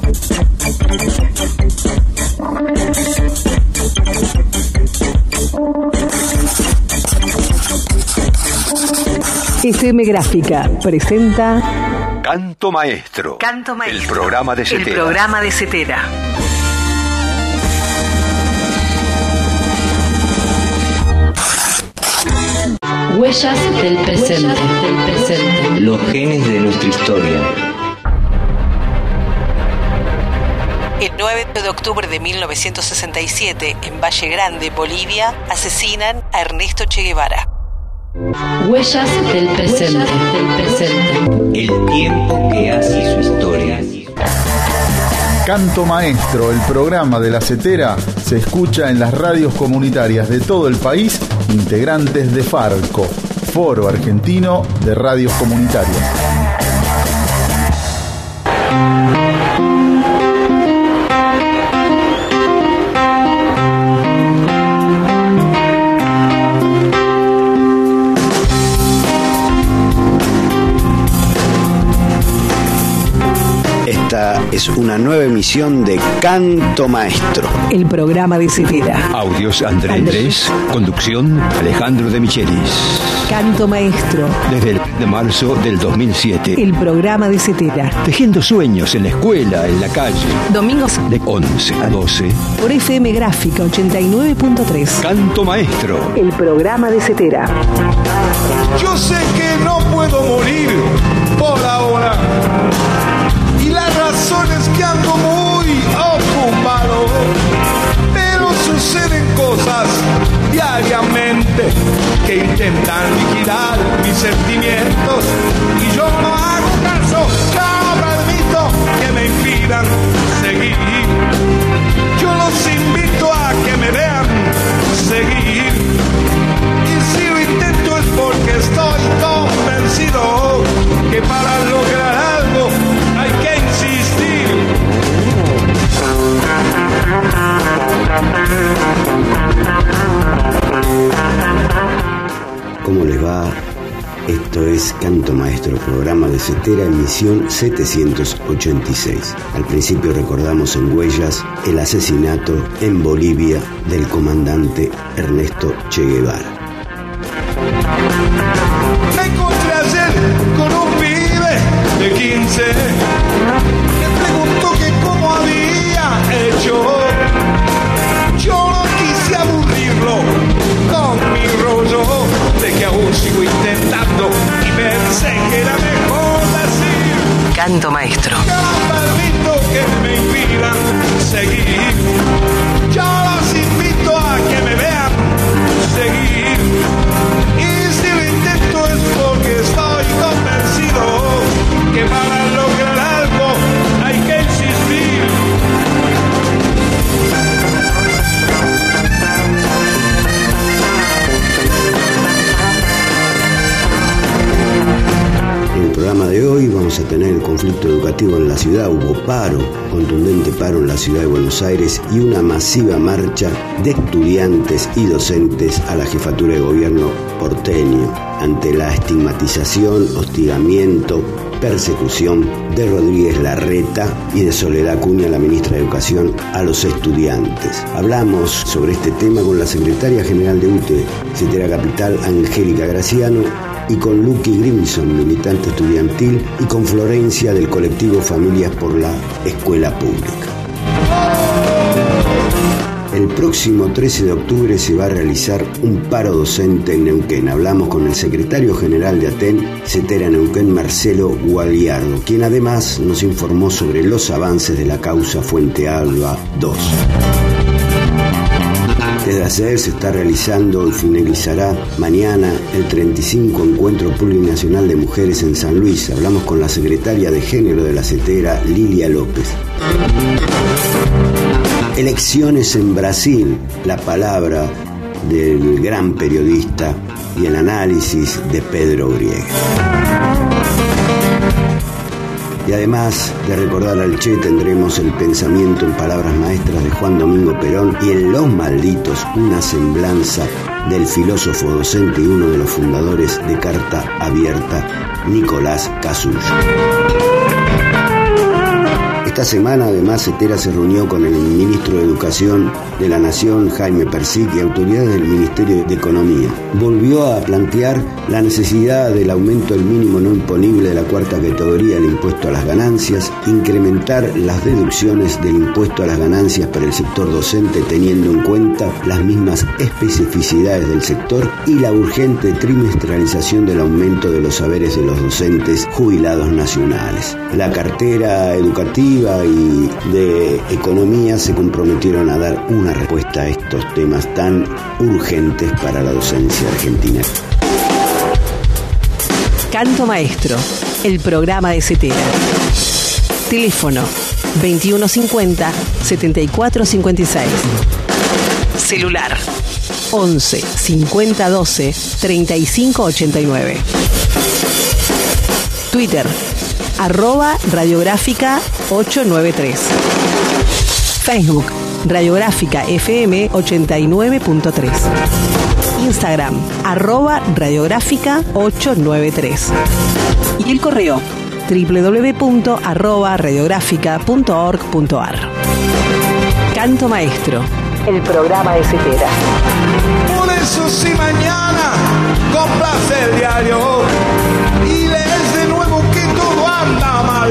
FM Gráfica presenta Canto Maestro. Canto Maestro. El programa de Cetera. El programa de Cetera. Huellas del presente. Los genes de nuestra historia. El 9 de octubre de 1967, en Valle Grande, Bolivia, asesinan a Ernesto Che Guevara. Huellas del presente. El tiempo que hace su historia. Canto Maestro, el programa de la Cetera, se escucha en las radios comunitarias de todo el país, integrantes de FARCO, Foro Argentino de Radios Comunitarias. Esta es una nueva emisión de Canto Maestro. El programa de Cetera. Audios Andrés. Conducción Alejandro de Michelis. Canto Maestro. Desde el de marzo del 2007. El programa de Cetera. Tejiendo sueños en la escuela, en la calle. Domingos De 11 a 12. por FM Gráfica 89.3. Canto Maestro. El programa de Cetera. Yo sé que no puedo morir por ahora. Y la razón es que ando muy ocupado. Pero suceden cosas diariamente que intentan liquidar mis sentimientos. Y yo no hago caso, no permito que me impidan seguir. Yo los invito a que me vean seguir. Y si lo intento es porque estoy convencido que para lograr algo hay que insistir. ¿Cómo les va? Esto es Canto Maestro, programa de Cetera, emisión 786. Al principio recordamos en Huellas el asesinato en Bolivia del comandante Ernesto Che Guevara. Me encontré ayer con un pibe de 15. Me preguntó que cómo había hecho. Yo no quise aburrirlo con mi rollo de que aún sigo intentando y pensé que era mejor decir. Canto Maestro. Yo no permito que me impidan seguir. Yo los invito a que me vean seguir. Y si lo intento es porque estoy convencido que para lograr algo hay que insistir. En el programa de hoy vamos a tener el conflicto educativo en la ciudad. Hubo paro, contundente paro en la ciudad de Buenos Aires y una masiva marcha de estudiantes y docentes a la jefatura de gobierno porteño ante la estigmatización, hostigamiento, persecución de Rodríguez Larreta y de Soledad Acuña, la ministra de Educación, a los estudiantes. Hablamos sobre este tema con la secretaria general de UTE, Cetera Capital, Angélica Graciano, y con Lucky Grimson, militante estudiantil, y con Florencia del colectivo Familias por la Escuela Pública. El próximo 13 de octubre se va a realizar un paro docente en Neuquén. Hablamos con el secretario general de ATEN, Cetera Neuquén, Marcelo Gualiardo, quien además nos informó sobre los avances de la causa Fuente Alba 2. Desde ayer se está realizando y finalizará mañana el 35 Encuentro Plurinacional de Mujeres en San Luis. Hablamos con la secretaria de Género de la Cetera, Lilia López. Elecciones en Brasil, la palabra del gran periodista y el análisis de Pedro Griega. Y además de recordar al Che, tendremos el pensamiento en palabras maestras de Juan Domingo Perón y en Los Malditos, una semblanza del filósofo docente y uno de los fundadores de Carta Abierta, Nicolás Casullo. Esta semana, además, Cetera se reunió con el ministro de Educación de la Nación, Jaime Persic, y autoridades del Ministerio de Economía. Volvió a plantear la necesidad del aumento del mínimo no imponible de la cuarta categoría del impuesto a las ganancias, incrementar las deducciones del impuesto a las ganancias para el sector docente teniendo en cuenta las mismas especificidades del sector y la urgente trimestralización del aumento de los saberes de los docentes jubilados nacionales. La cartera educativa y de economía se comprometieron a dar una respuesta a estos temas tan urgentes para la docencia argentina. Canto Maestro, el programa de Cetera. Teléfono 2150-7456. Celular 11 50 12 35 89. Twitter @radiográfica 893. Facebook Radiográfica FM 89.3. Instagram @radiográfica 893. Y el correo www.radiográfica.org.ar. Canto Maestro, el programa de Cetera. Por eso si mañana compras el diario y lees de nuevo que todo anda mal,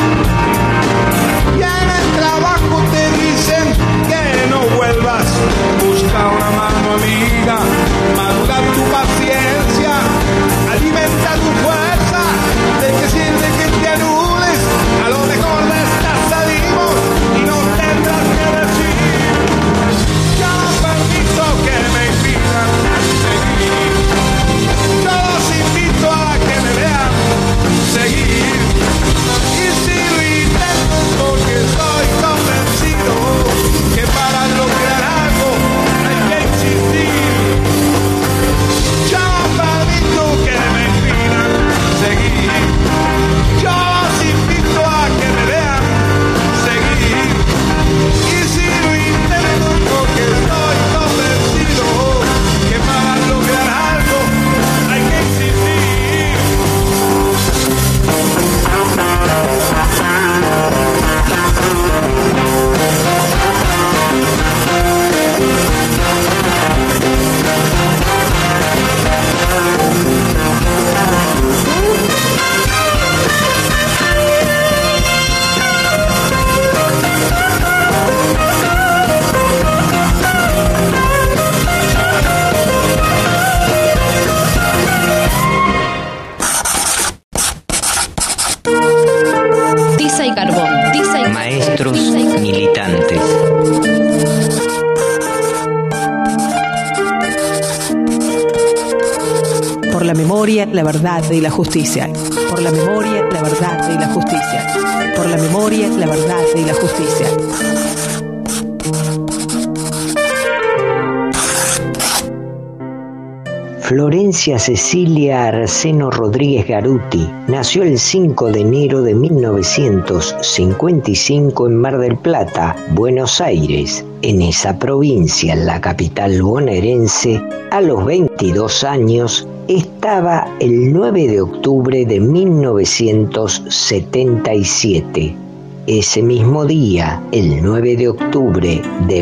y en el trabajo te dicen que no vuelvas, busca una mano amiga, madura tu paciencia, alimenta tu fuerza. ¿De qué sirve que te anules? A lo mejor de estas salimos y no tendrás que decir: ya no permito que me impidan seguir. Yo los invito a que me vean seguir. Y si lo intento es porque estoy convencido que para lograr algo hay que insistir. Yo no permito que me impidan seguir. Yo los invito a que me vean seguir. Y si lo intento es porque estoy convencido que para lograr algo hay que insistir. Tiza y carbón. Maestros militantes. Por la memoria, la verdad y la justicia. Por la memoria, la verdad y la justicia. Por la memoria, la verdad y la justicia. Florencia Cecilia Arseno Rodríguez Garuti nació el 5 de enero de 1955 en Mar del Plata, Buenos Aires. En esa provincia, en la capital bonaerense, a los 22 años, estaba el 9 de octubre de 1977. Ese mismo día, el 9 de octubre de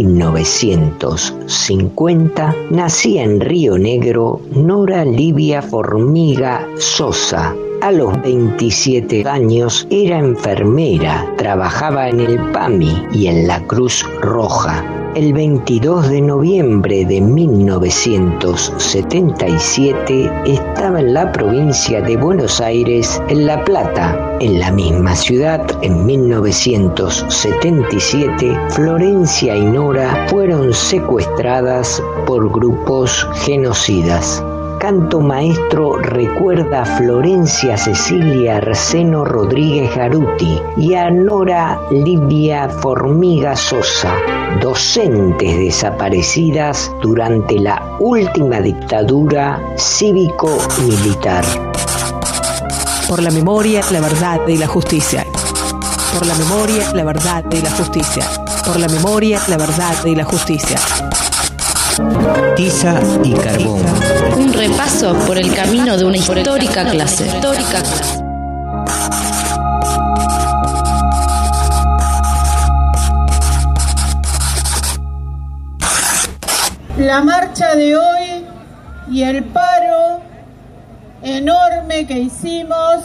1950, nacía en Río Negro Nora Livia Formiga Sosa. A los 27 años era enfermera, trabajaba en el PAMI y en la Cruz Roja. El 22 de noviembre de 1977 estaba en la provincia de Buenos Aires, en La Plata. En la misma ciudad, en 1977, Florencia y Nora fueron secuestradas por grupos genocidas. Canto Maestro recuerda a Florencia Cecilia Arseno Rodríguez Garuti y a Nora Livia Formiga Sosa, docentes desaparecidas durante la última dictadura cívico-militar. Por la memoria, la verdad y la justicia. Por la memoria, la verdad y la justicia. Por la memoria, la verdad y la justicia. Tiza y carbón. Un repaso por el camino de una histórica clase. La marcha de hoy y el paro enorme que hicimos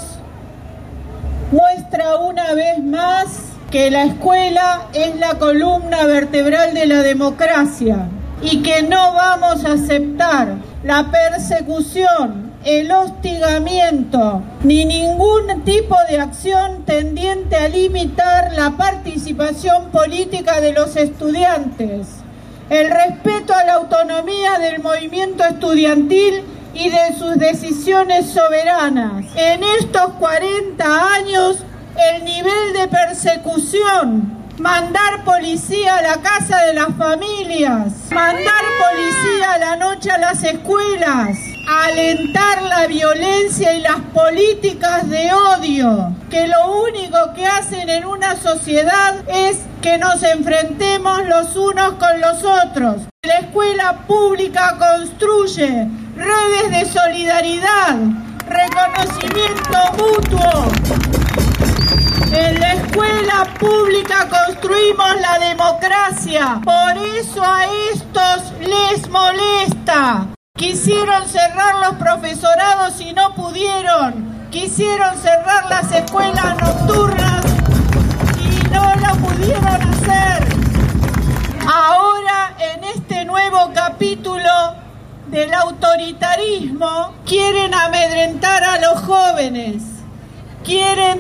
muestra una vez más que la escuela es la columna vertebral de la democracia y que no vamos a aceptar la persecución, el hostigamiento ni ningún tipo de acción tendiente a limitar la participación política de los estudiantes, el respeto a la autonomía del movimiento estudiantil y de sus decisiones soberanas. En estos 40 años, el nivel de persecución, mandar policía a la casa de las familias, mandar policía a la noche a las escuelas, alentar la violencia y las políticas de odio, que lo único que hacen en una sociedad es que nos enfrentemos los unos con los otros. La escuela pública construye redes de solidaridad, reconocimiento mutuo. En la escuela pública construimos la democracia. Por eso a estos les molesta. Quisieron cerrar los profesorados y no pudieron. Quisieron cerrar las escuelas nocturnas y no lo pudieron hacer. Ahora, en este nuevo capítulo del autoritarismo, quieren amedrentar a los jóvenes. Quieren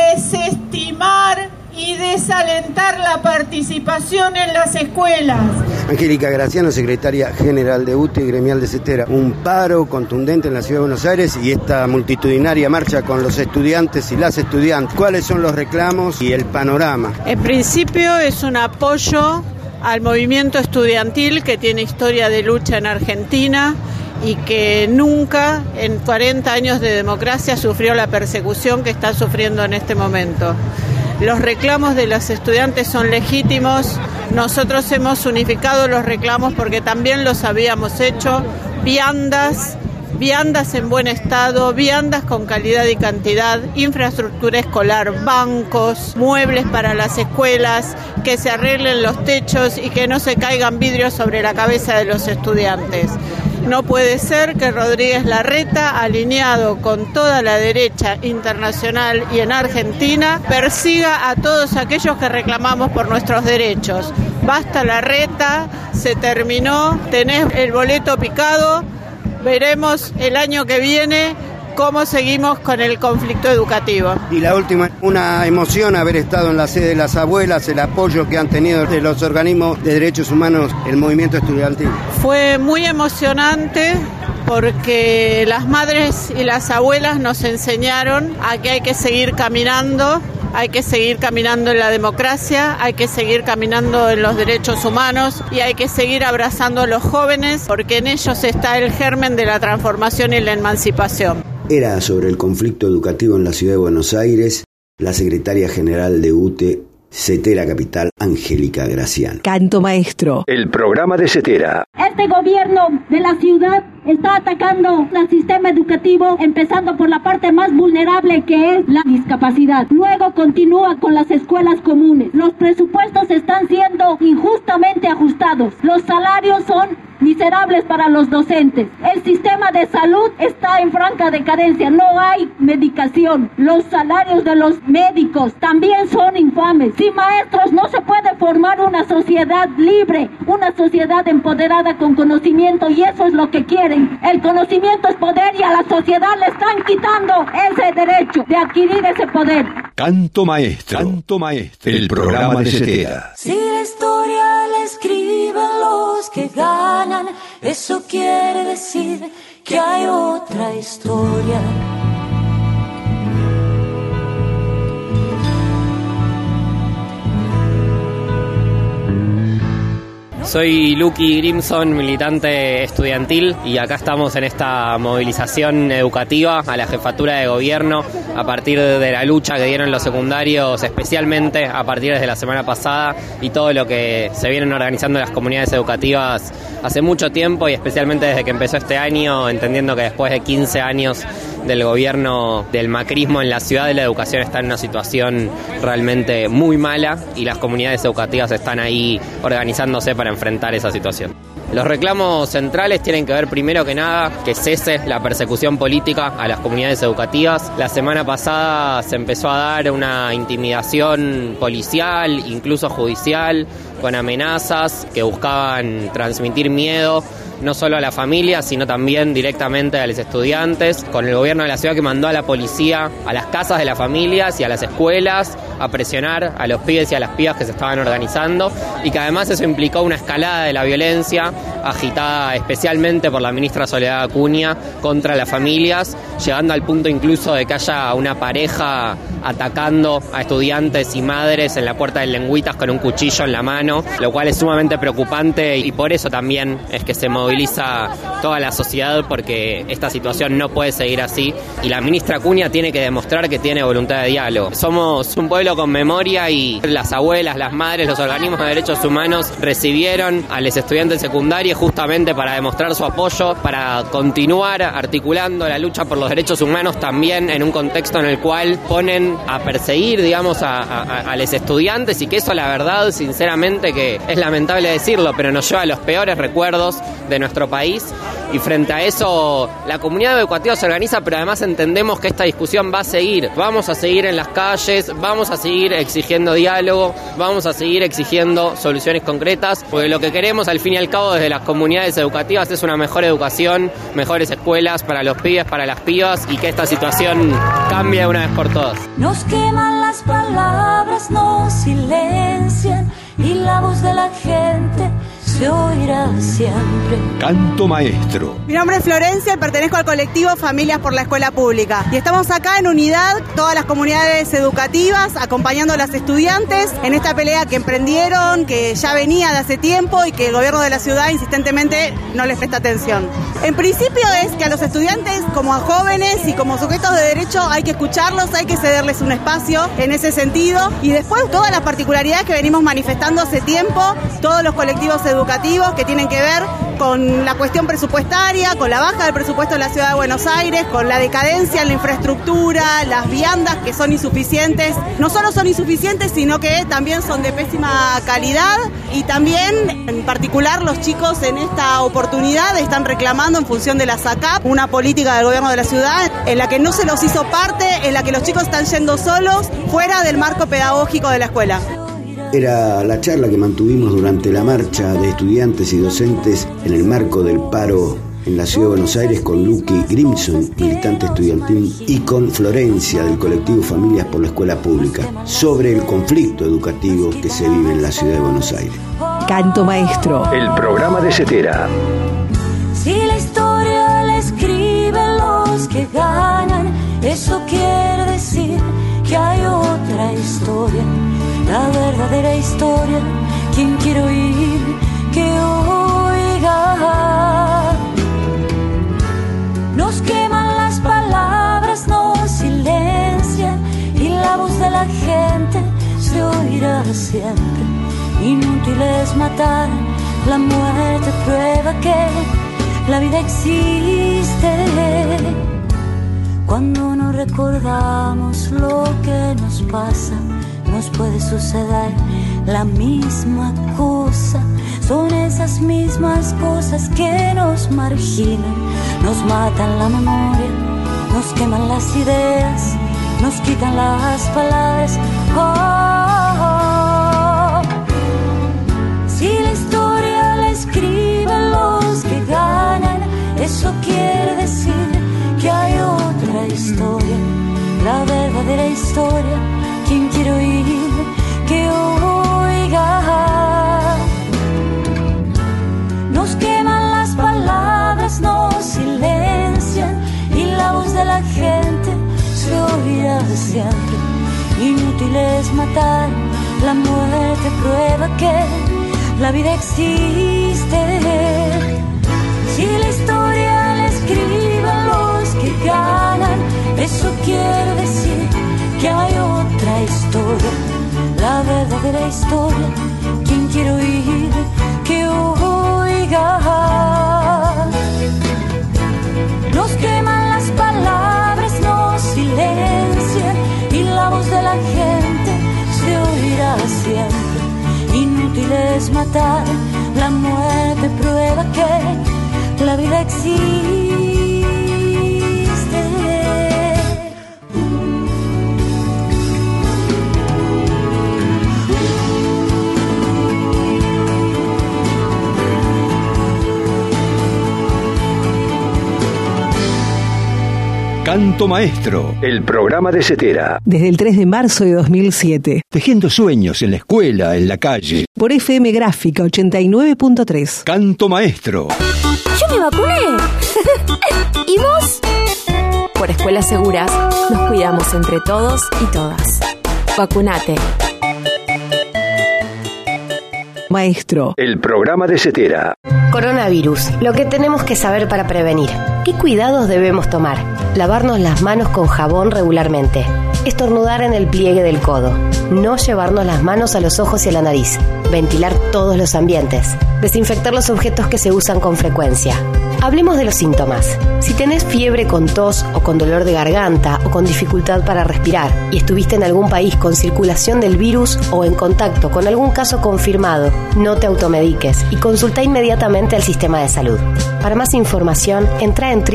desestimar y desalentar la participación en las escuelas. Angélica Graciano, secretaria general de UTE y gremial de CETERA. Un paro contundente en la Ciudad de Buenos Aires y esta multitudinaria marcha con los estudiantes y las estudiantes. ¿Cuáles son los reclamos y el panorama? En principio es un apoyo al movimiento estudiantil que tiene historia de lucha en Argentina y que nunca en 40 años de democracia sufrió la persecución que está sufriendo en este momento. Los reclamos de los estudiantes son legítimos. Nosotros hemos unificado los reclamos porque también los habíamos hecho. Viandas en buen estado, viandas con calidad y cantidad, infraestructura escolar, bancos, muebles para las escuelas, que se arreglen los techos y que no se caigan vidrios sobre la cabeza de los estudiantes. No puede ser que Rodríguez Larreta, alineado con toda la derecha internacional y en Argentina, persiga a todos aquellos que reclamamos por nuestros derechos. Basta Larreta, se terminó, tenés el boleto picado, veremos el año que viene cómo seguimos con el conflicto educativo. Y la última, una emoción haber estado en la sede de las abuelas, el apoyo que han tenido de los organismos de derechos humanos, el movimiento estudiantil. Fue muy emocionante porque las madres y las abuelas nos enseñaron a que hay que seguir caminando. Hay que seguir caminando en la democracia, hay que seguir caminando en los derechos humanos y hay que seguir abrazando a los jóvenes porque en ellos está el germen de la transformación y la emancipación. Era sobre el conflicto educativo en la Ciudad de Buenos Aires la secretaria general de UTE, CETERA Capital, Angélica Graciano. Canto Maestro. El programa de CETERA. Este gobierno de la ciudad está atacando al sistema educativo, empezando por la parte más vulnerable que es la discapacidad. Luego continúa con las escuelas comunes. Los presupuestos están siendo injustamente ajustados. Los salarios son miserables para los docentes. El sistema de salud está en franca decadencia. No hay medicación. Los salarios de los médicos también son infames. Sin maestros no se puede formar una sociedad libre, una sociedad empoderada con conocimiento, y eso es lo que quieren. El conocimiento es poder y a la sociedad le están quitando ese derecho de adquirir ese poder. Canto Maestro. Canto Maestro. El programa de CETERA. Si la historia la escriben los que ganan, eso quiere decir que hay otra historia. Soy Lucky Grimson, militante estudiantil, y acá estamos en esta movilización educativa a la jefatura de gobierno a partir de la lucha que dieron los secundarios, especialmente a partir de la semana pasada, y todo lo que se vienen organizando las comunidades educativas hace mucho tiempo, y especialmente desde que empezó este año, entendiendo que después de 15 años del gobierno del macrismo en la ciudad, de la educación está en una situación realmente muy mala y las comunidades educativas están ahí organizándose para enfrentar esa situación. Los reclamos centrales tienen que ver primero que nada que cese la persecución política a las comunidades educativas. La semana pasada se empezó a dar una intimidación policial, incluso judicial, con amenazas que buscaban transmitir miedo no solo a la familia, sino también directamente a los estudiantes, con el gobierno de la ciudad que mandó a la policía a las casas de las familias y a las escuelas a presionar a los pibes y a las pibas que se estaban organizando, y que además eso implicó una escalada de la violencia agitada especialmente por la ministra Soledad Acuña contra las familias, llegando al punto incluso de que haya una pareja atacando a estudiantes y madres en la puerta del Lengüitas con un cuchillo en la mano, lo cual es sumamente preocupante, y por eso también es que se moviliza toda la sociedad, porque esta situación no puede seguir así y la ministra Acuña tiene que demostrar que tiene voluntad de diálogo. Somos un pueblo con memoria y las abuelas, las madres, los organismos de derechos humanos recibieron a los estudiantes secundarios justamente para demostrar su apoyo, para continuar articulando la lucha por los derechos humanos también en un contexto en el cual ponen a perseguir, digamos, a los estudiantes, y que eso, la verdad, sinceramente, que es lamentable decirlo, pero nos lleva a los peores recuerdos de nuestro país. Y frente a eso, la comunidad educativa se organiza, pero además entendemos que esta discusión va a seguir. Vamos a seguir en las calles, vamos a seguir exigiendo diálogo, vamos a seguir exigiendo soluciones concretas, porque lo que queremos al fin y al cabo desde las comunidades educativas es una mejor educación, mejores escuelas para los pibes, para las pibas, y que esta situación cambie de una vez por todas. Nos queman las palabras, nos silencian, y la voz de la gente se oirá siempre. Canto Maestro. Mi nombre es Florencia y pertenezco al colectivo Familias por la Escuela Pública. Y estamos acá en unidad, todas las comunidades educativas, acompañando a las estudiantes en esta pelea que emprendieron, que ya venía de hace tiempo y que el gobierno de la ciudad insistentemente no les presta atención. En principio es que a los estudiantes, como a jóvenes y como sujetos de derecho, hay que escucharlos, hay que cederles un espacio en ese sentido. Y después todas las particularidades que venimos manifestando hace tiempo, todos los colectivos educativos que tienen que ver con la cuestión presupuestaria, con la baja del presupuesto de la Ciudad de Buenos Aires, con la decadencia en la infraestructura, las viandas que son insuficientes. No solo son insuficientes, sino que también son de pésima calidad, y también, en particular, los chicos en esta oportunidad están reclamando, en función de la SACAP, una política del gobierno de la ciudad en la que no se los hizo parte, en la que los chicos están yendo solos, fuera del marco pedagógico de la escuela. Era la charla que mantuvimos durante la marcha de estudiantes y docentes en el marco del paro en la Ciudad de Buenos Aires, con Lucky Grimson, militante estudiantil, y con Florencia, del colectivo Familias por la Escuela Pública, sobre el conflicto educativo que se vive en la Ciudad de Buenos Aires. Canto Maestro. El programa de Cetera. Si la historia la escriben los que ganan, eso quiere decir que hay otra historia. La verdadera historia, quien quiere oír, que oiga. Nos queman las palabras, nos silencian, y la voz de la gente se oirá siempre. Inútil es matar, la muerte prueba que la vida existe. Cuando no recordamos lo que nos pasa, nos puede suceder la misma cosa. Son esas mismas cosas que nos marginan, nos matan la memoria, nos queman las ideas, nos quitan las palabras. Oh, si la historia la escriben los que ganan, eso quiere decir que hay otra historia, la verdadera historia. Quien quiere oír, que oiga. Nos queman las palabras, nos silencian, y la voz de la gente se oirá siempre. Inútil es matar, la muerte prueba que la vida existe. Si la historia la escriben los que ganan, eso quiere decir que hay otra historia, la verdadera historia. Quien quiere oír, que oiga. Nos queman las palabras, nos silencian, y la voz de la gente se oirá siempre. Inútil es matar, la muerte me prueba que la vida existe. Canto Maestro, el programa de Cetera. Desde el 3 de marzo de 2007. Tejiendo sueños en la escuela, en la calle. Por FM Gráfica 89.3. Canto Maestro. ¡Yo me vacuné! ¿Y vos? Por Escuelas Seguras nos cuidamos entre todos y todas. Vacunate. Maestro. El programa de Cetera. Coronavirus. Lo que tenemos que saber para prevenir. ¿Qué cuidados debemos tomar? Lavarnos las manos con jabón regularmente. Estornudar en el pliegue del codo. No llevarnos las manos a los ojos y a la nariz. Ventilar todos los ambientes. Desinfectar los objetos que se usan con frecuencia. Hablemos de los síntomas. Si tenés fiebre con tos o con dolor de garganta o con dificultad para respirar y estuviste en algún país con circulación del virus o en contacto con algún caso confirmado, no te automediques y consulta inmediatamente al sistema de salud. Para más información, entra en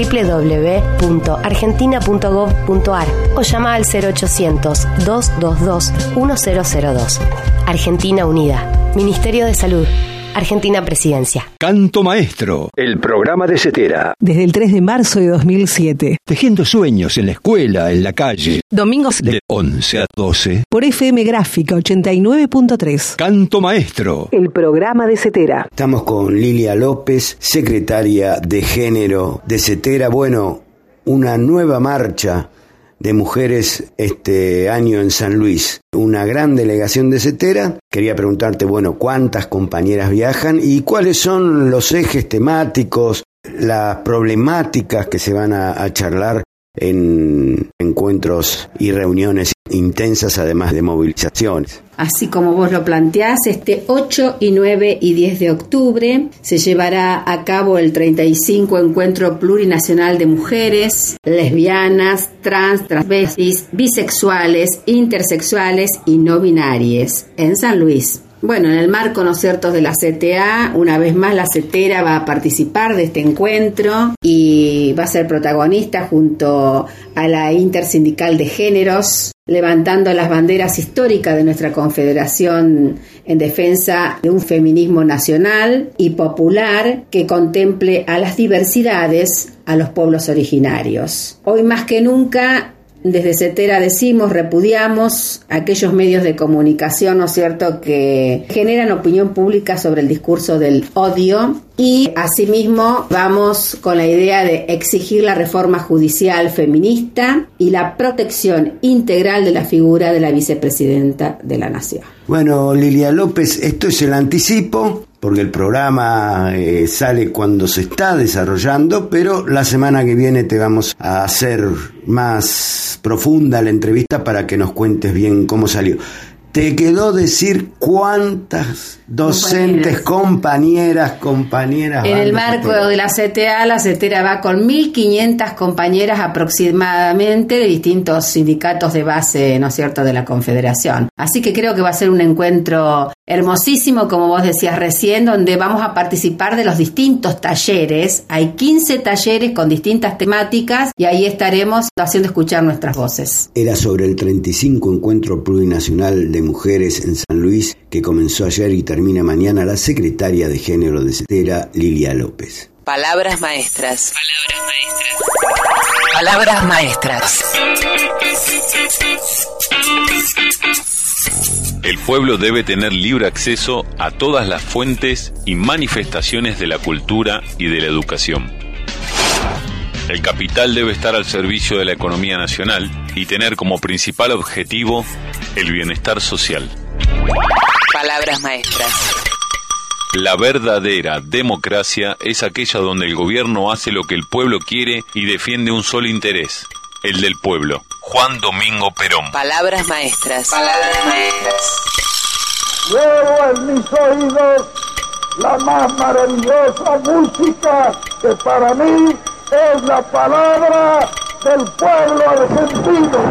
www.argentina.gov.ar o llama al 0800-222-1002. Argentina Unida. Ministerio de Salud. Argentina Presidencia. Canto Maestro, el programa de Cetera. Desde el 3 de marzo de 2007. Tejiendo sueños en la escuela, en la calle. Domingos de 11 a 12. Por FM Gráfica 89.3. Canto Maestro, el programa de Cetera. Estamos con Lilia López, secretaria de Género de Cetera. Bueno, una nueva marcha de mujeres este año en San Luis, una gran delegación de Cetera. Quería preguntarte, bueno, ¿cuántas compañeras viajan y cuáles son los ejes temáticos, las problemáticas que se van a charlar en encuentros y reuniones intensas, además de movilizaciones? Así como vos lo planteás, este 8 y 9 y 10 de octubre se llevará a cabo el 35 Encuentro Plurinacional de Mujeres, Lesbianas, Trans, Transvestis, Bisexuales, Intersexuales y No Binarias en San Luis. Bueno, en el marco, ¿no es cierto?, de la CTA, una vez más la Cetera va a participar de este encuentro y va a ser protagonista junto a la Intersindical de Géneros, levantando las banderas históricas de nuestra confederación en defensa de un feminismo nacional y popular que contemple a las diversidades, a los pueblos originarios. Hoy más que nunca, desde Cetera decimos, repudiamos aquellos medios de comunicación, ¿no es cierto?, que generan opinión pública sobre el discurso del odio, y asimismo vamos con la idea de exigir la reforma judicial feminista y la protección integral de la figura de la vicepresidenta de la Nación. Bueno, Lilia López, esto es el anticipo, porque el programa sale cuando se está desarrollando, pero la semana que viene te vamos a hacer más profunda la entrevista para que nos cuentes bien cómo salió. ¿Te quedó decir cuántas docentes, compañeras en el marco de la CTA, la Cetera va con 1.500 compañeras aproximadamente de distintos sindicatos de base, ¿no es cierto?, de la Confederación. Así que creo que va a ser un encuentro hermosísimo, como vos decías recién, donde vamos a participar de los distintos talleres. Hay 15 talleres con distintas temáticas y ahí estaremos haciendo escuchar nuestras voces. Era sobre el 35 Encuentro Plurinacional de Mujeres en San Luis, que comenzó ayer y termina mañana, la secretaria de Género de Cetera, Lilia López. Palabras maestras. Palabras maestras. El pueblo debe tener libre acceso a todas las fuentes y manifestaciones de la cultura y de la educación. El capital debe estar al servicio de la economía nacional y tener como principal objetivo el bienestar social. Palabras maestras. La verdadera democracia es aquella donde el gobierno hace lo que el pueblo quiere y defiende un solo interés, el del pueblo. Juan Domingo Perón. Palabras maestras. Palabras maestras. Llevo en mis oídos la más maravillosa música que para mí es la palabra del pueblo argentino.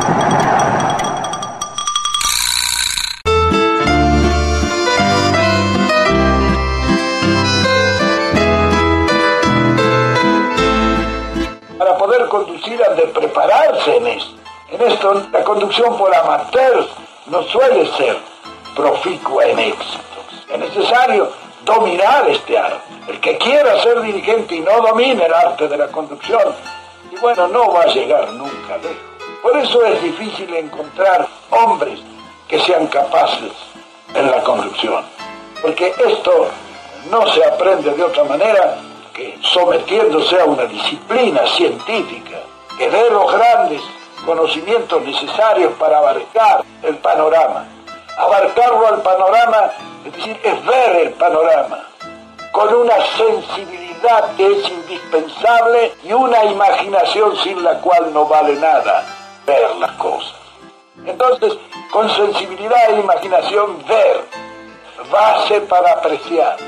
prepararse en esto. En esto la conducción por amateurs no suele ser proficua en éxitos. Es necesario dominar este arte. El que quiera ser dirigente y no domine el arte de la conducción, y bueno, no va a llegar nunca lejos. Por eso es difícil encontrar hombres que sean capaces en la conducción, porque esto no se aprende de otra manera que sometiéndose a una disciplina científica que dé los grandes conocimientos necesarios para abarcar el panorama. Abarcarlo al panorama, es decir, es ver el panorama con una sensibilidad que es indispensable y una imaginación sin la cual no vale nada ver las cosas. Entonces, con sensibilidad e imaginación, ver, base para apreciar,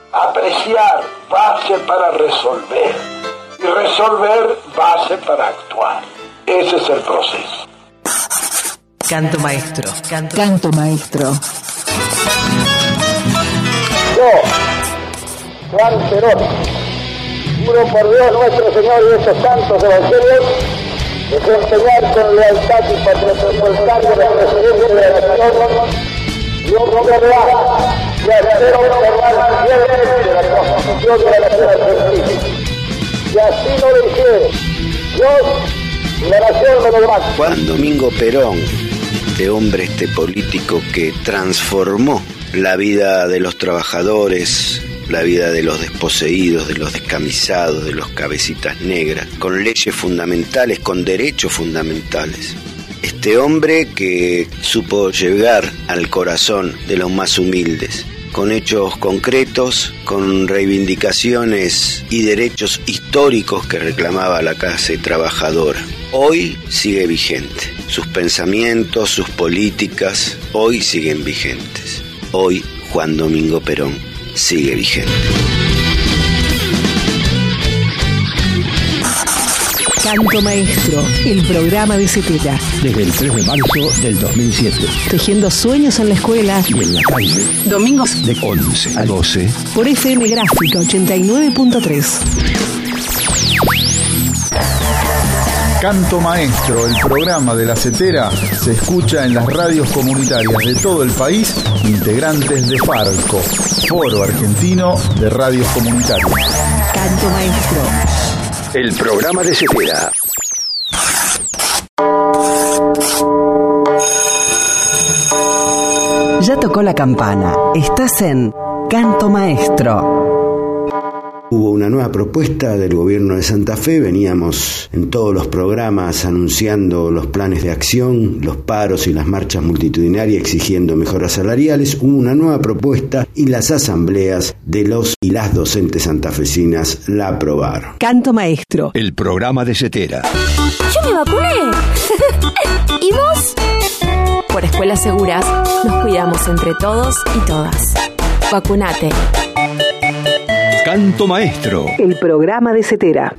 base para resolver, y resolver, base para actuar. Ese es el proceso. Canto maestro. Canto maestro. Yo, Juan Perón, juro por Dios nuestro Señor y estos santos evangelios, desempeñar con lealtad y patriotismo el cargo de presidente de la nación y observar y hacer observar fielmente la Constitución de la nación argentina. Y así no lo hiciere Dios y la nación de los demás. Juan Domingo Perón, este hombre, este político que transformó la vida de los trabajadores, la vida de los desposeídos, de los descamisados, de los cabecitas negras, con leyes fundamentales, con derechos fundamentales. Este hombre que supo llegar al corazón de los más humildes, con hechos concretos, con reivindicaciones y derechos históricos que reclamaba la clase trabajadora. Hoy sigue vigente. Sus pensamientos, sus políticas, hoy siguen vigentes. Hoy Juan Domingo Perón sigue vigente. Canto Maestro, el programa de Cepeda. Desde el 3 de marzo del 2007. Tejiendo sueños en la escuela y en la calle. Domingos de 11 a 12. Por FM Gráfica 89.3. Canto Maestro, el programa de la Cetera, se escucha en las radios comunitarias de todo el país, integrantes de Farco, Foro Argentino de Radios Comunitarias. Canto Maestro. El programa de Cetera. Ya tocó la campana. Estás en Canto Maestro. Hubo una nueva propuesta del gobierno de Santa Fe, veníamos en todos los programas anunciando los planes de acción, los paros y las marchas multitudinarias exigiendo mejoras salariales. Hubo una nueva propuesta y las asambleas de los y las docentes santafesinas la aprobaron. Canto Maestro. El programa de Cetera. ¡Yo me vacuné! ¿Y vos? Por Escuelas Seguras nos cuidamos entre todos y todas. Vacunate. Canto Maestro. El programa de Cetera.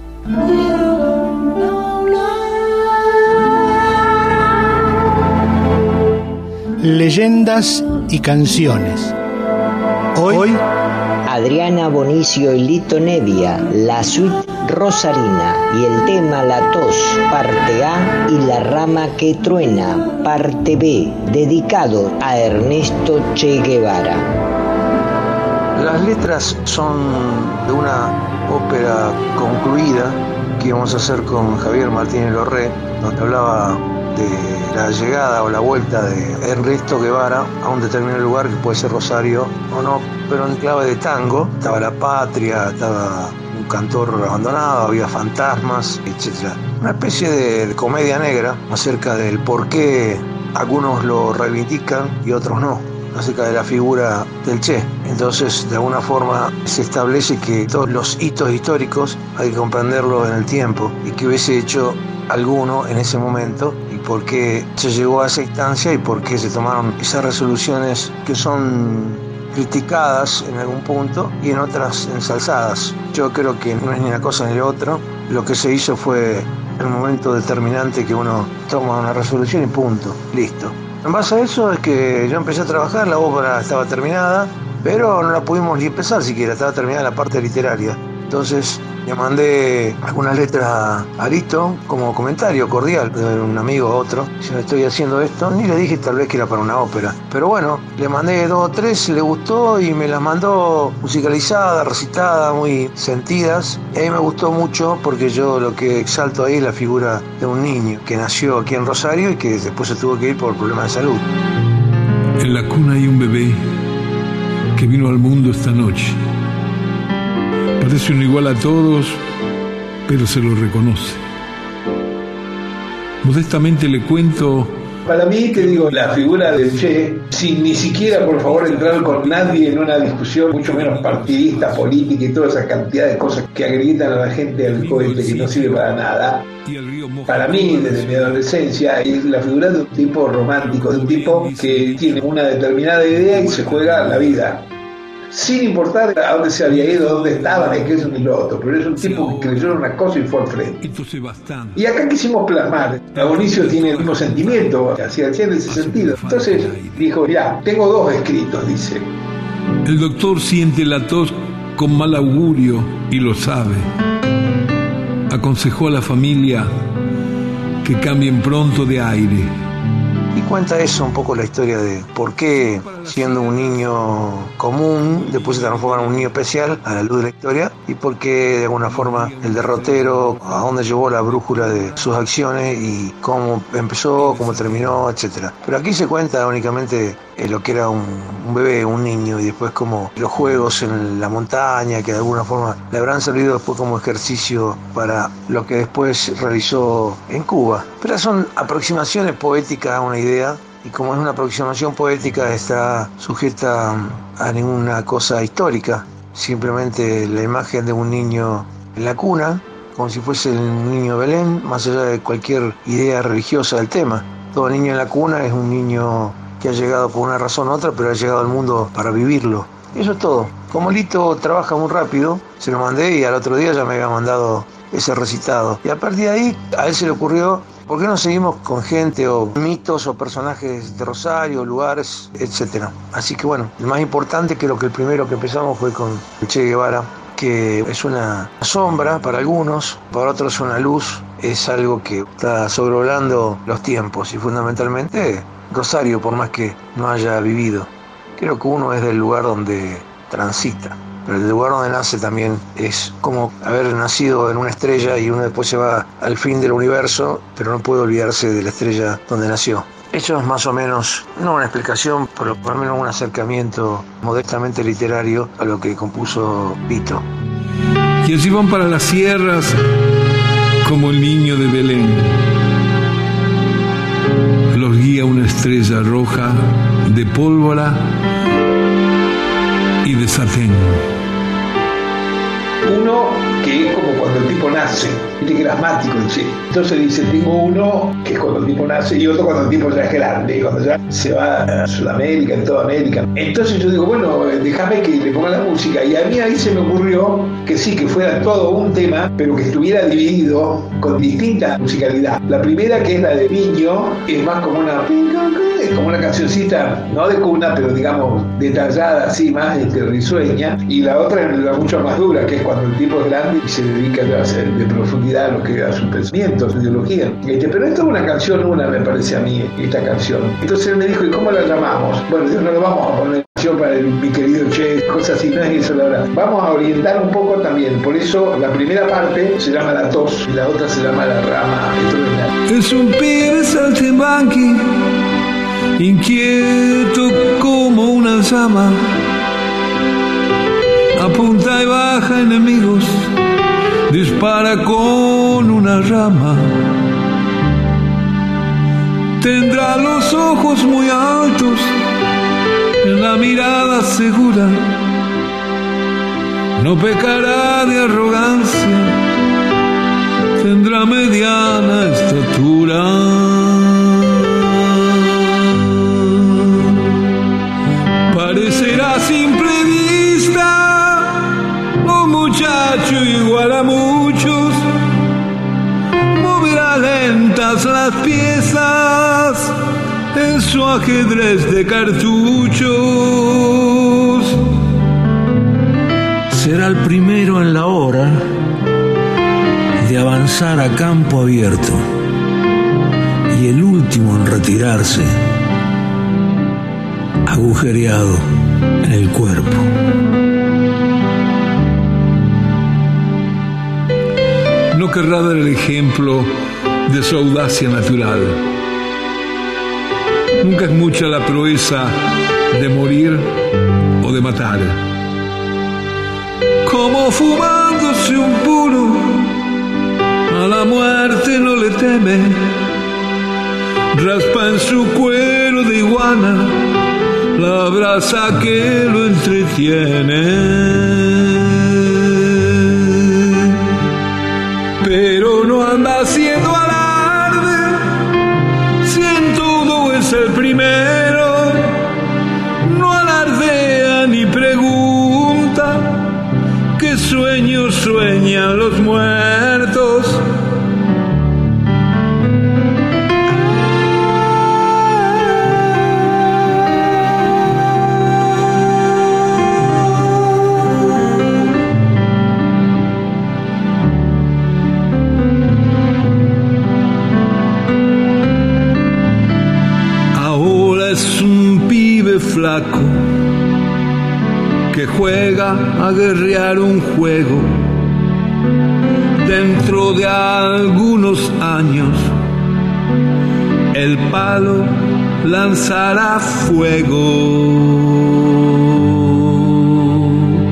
Leyendas y canciones. Hoy Adriana Bonicio y Lito Nevia, la suite Rosarina y el tema La Tos, parte A, y La Rama que Truena, parte B, dedicado a Ernesto Che Guevara. Las letras son de una ópera concluida que íbamos a hacer con Javier Martínez Lorré, donde hablaba de la llegada o la vuelta de Ernesto Guevara a un determinado lugar que puede ser Rosario o no, pero en clave de tango. Estaba la patria, estaba un cantor abandonado, había fantasmas, etc. Una especie de comedia negra acerca del por qué algunos lo reivindican y otros no, acerca de la figura del Che. Entonces, de alguna forma, se establece que todos los hitos históricos hay que comprenderlo en el tiempo y que hubiese hecho alguno en ese momento y por qué se llegó a esa instancia y por qué se tomaron esas resoluciones que son criticadas en algún punto y en otras ensalzadas. Yo creo que no es ni una cosa ni la otra. Lo que se hizo fue el momento determinante que uno toma una resolución y punto, listo. En base a eso es que yo empecé a trabajar, la obra estaba terminada, pero no la pudimos ni empezar siquiera, estaba terminada la parte literaria. Entonces le mandé algunas letras a Arito como comentario cordial de un amigo a otro. Si no estoy haciendo esto, ni le dije tal vez que era para una ópera. Pero bueno, le mandé 2 o 3, le gustó y me las mandó musicalizadas, recitadas, muy sentidas. Y a mí me gustó mucho porque yo lo que exalto ahí es la figura de un niño que nació aquí en Rosario y que después se tuvo que ir por problemas de salud. En la cuna hay un bebé que vino al mundo esta noche. Parece uno igual a todos, pero se lo reconoce. Modestamente le cuento... Para mí, te digo, la figura del Che, sin ni siquiera, por favor, entrar con nadie en una discusión, mucho menos partidista, política y toda esa cantidad de cosas que agrietan a la gente al cohete, que no sirve para nada. Para mí, desde mi adolescencia, es la figura de un tipo romántico, de un tipo que tiene una determinada idea y se juega la vida. Sin importar a dónde se había ido, dónde estaba, ni qué es ni lo otro, pero es un tipo que creyó en una cosa y fue al frente. Y acá quisimos plasmar, Agonizio tiene el mismo sentimiento hacia el Che en ese sentido. Entonces dijo, ya, tengo 2 escritos, dice. El doctor siente la tos con mal augurio y lo sabe. Aconsejó a la familia que cambien pronto de aire. Y cuenta eso un poco la historia de por qué, siendo un niño común, después se transforma en un niño especial a la luz de la historia, y por qué de alguna forma el derrotero, a dónde llevó la brújula de sus acciones y cómo empezó, cómo terminó, etcétera. Pero aquí se cuenta únicamente lo que era un bebé, un niño, y después como los juegos en la montaña, que de alguna forma le habrán servido después como ejercicio para lo que después realizó en Cuba. Pero son aproximaciones poéticas a una idea, y como es una aproximación poética, está sujeta a ninguna cosa histórica, simplemente la imagen de un niño en la cuna, como si fuese un niño Belén, más allá de cualquier idea religiosa del tema. Todo niño en la cuna es un niño que ha llegado por una razón u otra, pero ha llegado al mundo para vivirlo. Y eso es todo. Como Lito trabaja muy rápido, se lo mandé y al otro día ya me había mandado ese recitado. Y a partir de ahí, a él se le ocurrió, ¿por qué no seguimos con gente o mitos o personajes de Rosario, lugares, etcétera? Así que bueno, el más importante, creo que el primero que empezamos fue con Che Guevara, que es una sombra para algunos, para otros es una luz, es algo que está sobrevolando los tiempos y fundamentalmente Rosario, por más que no haya vivido. Creo que uno es del lugar donde transita, pero el lugar donde nace también es como haber nacido en una estrella y uno después se va al fin del universo, pero no puede olvidarse de la estrella donde nació. Eso es más o menos, no una explicación, pero por lo menos un acercamiento modestamente literario a lo que compuso Lito. Y así van para las sierras como el niño de Belén. Los guía una estrella roja de pólvora y de satén. Uno que es como cuando el tipo nace, viste que era asmático, ¿sí? Entonces dice, tengo uno que es cuando el tipo nace y otro cuando el tipo ya es grande, cuando ya se va a Sudamérica, en toda América. Entonces yo digo, bueno, déjame que le ponga la música, y a mí ahí se me ocurrió que sí, que fuera todo un tema, pero que estuviera dividido con distinta musicalidad. La primera, que es la de Niño, es más como una cancioncita, no de cuna, pero digamos detallada, así más risueña, y la otra es la mucho más dura, que es cuando el tipo es grande y se dedica a hacer de profundidad a lo que a sus pensamientos, su ideología. Pero esta es una canción, me parece a mí, esta canción. Entonces él me dijo, ¿y cómo la llamamos? Bueno, no lo vamos a poner canción para mi querido Che, cosas así, no es eso la verdad. Vamos a orientar un poco también, por eso la primera parte se llama La Tos y la otra se llama La Rama. Es un pibe saltimbanqui, inquieto como una llama, apunta y baja enemigos, dispara con una rama. Tendrá los ojos muy altos, la mirada segura, no pecará de arrogancia, tendrá mediana estatura. Parecerá a simple vista un muchacho igual a muchos, moverá lentas las piezas en su ajedrez de cartuchos. Será el primero en la hora pasar a campo abierto y el último en retirarse, agujereado en el cuerpo. No querrá dar el ejemplo de su audacia natural. Nunca es mucha la proeza de morir o de matar. Como fumándose un puro, a la muerte no le teme. Raspa en su cuero de iguana la brasa que lo entretiene. Pero no anda haciendo alarde, si en todo es el primero. No alardea ni pregunta qué sueños sueñan los muertos. Flaco que juega a guerrear un juego. Dentro de algunos años el palo lanzará fuego.